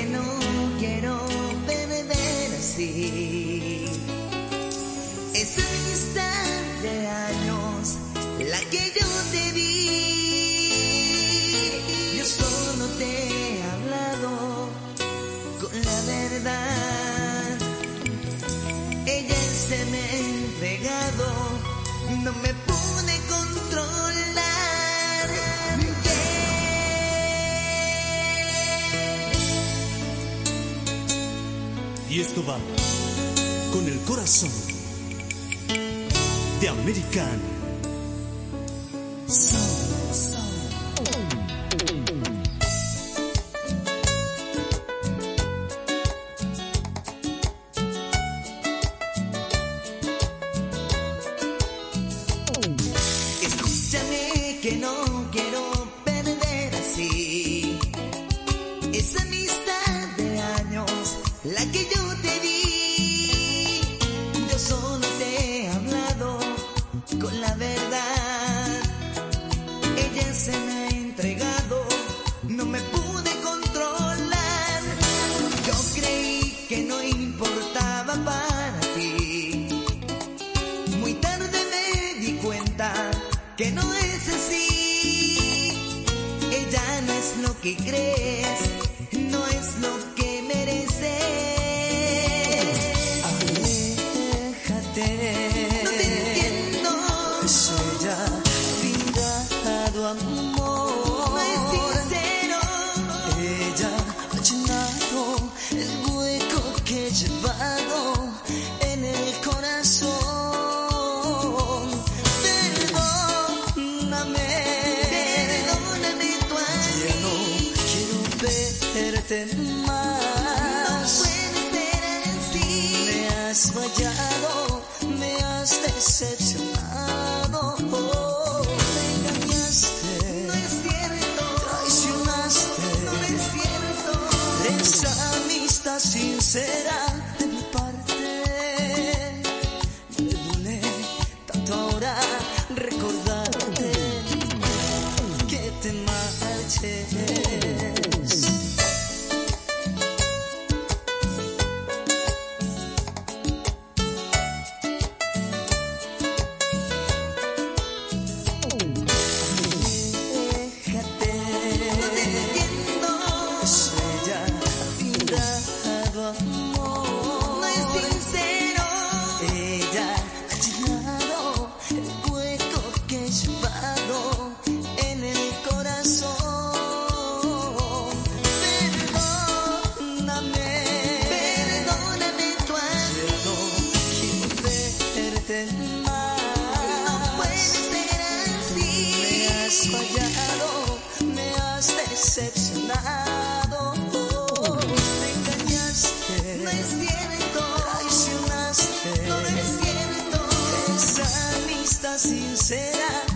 que no quiero perder así. Esa amistad de años, la que yo te di. Yo solo te he hablado con la verdad. Ella se me ha entregado, no me pude controlar. Y esto va con el corazón de American Sound. Escúchame que no quiero perder así esa amistad de años, la que yo te di. Yo solo te he hablado con la verdad. Ella se me ha entregado, no me pude controlar. Yo creí que no importaba para ti. Muy tarde me di cuenta que no es así. Ella no es lo que crees, no es lo que mereces. Aléjate, No te entiendo, pues ella ha brindado amor. no es sincero. Ella ha llenado el hueco que he llevado en el corazón. Perdóname tú a Ya no mí. quiero verte más. No puede ser así. Me has fallado, me has decepcionado. Me engañaste, No es cierto, traicionaste. no es cierto. Esa amistad sincera de mi parte. Me duele tanto ahora recordarte que te marches. Déjate, No te entiendo, pues ella ha brindado amor. no es sincero. Ella ha llenado el hueco que he llevado en el corazón. Perdóname, Perdóname tú a yo no quiero verte más. No puede ser así. Me has fallado, me has decepcionado. Me engañaste, No es cierto, traicionaste. no es cierto. Esa amistad sincera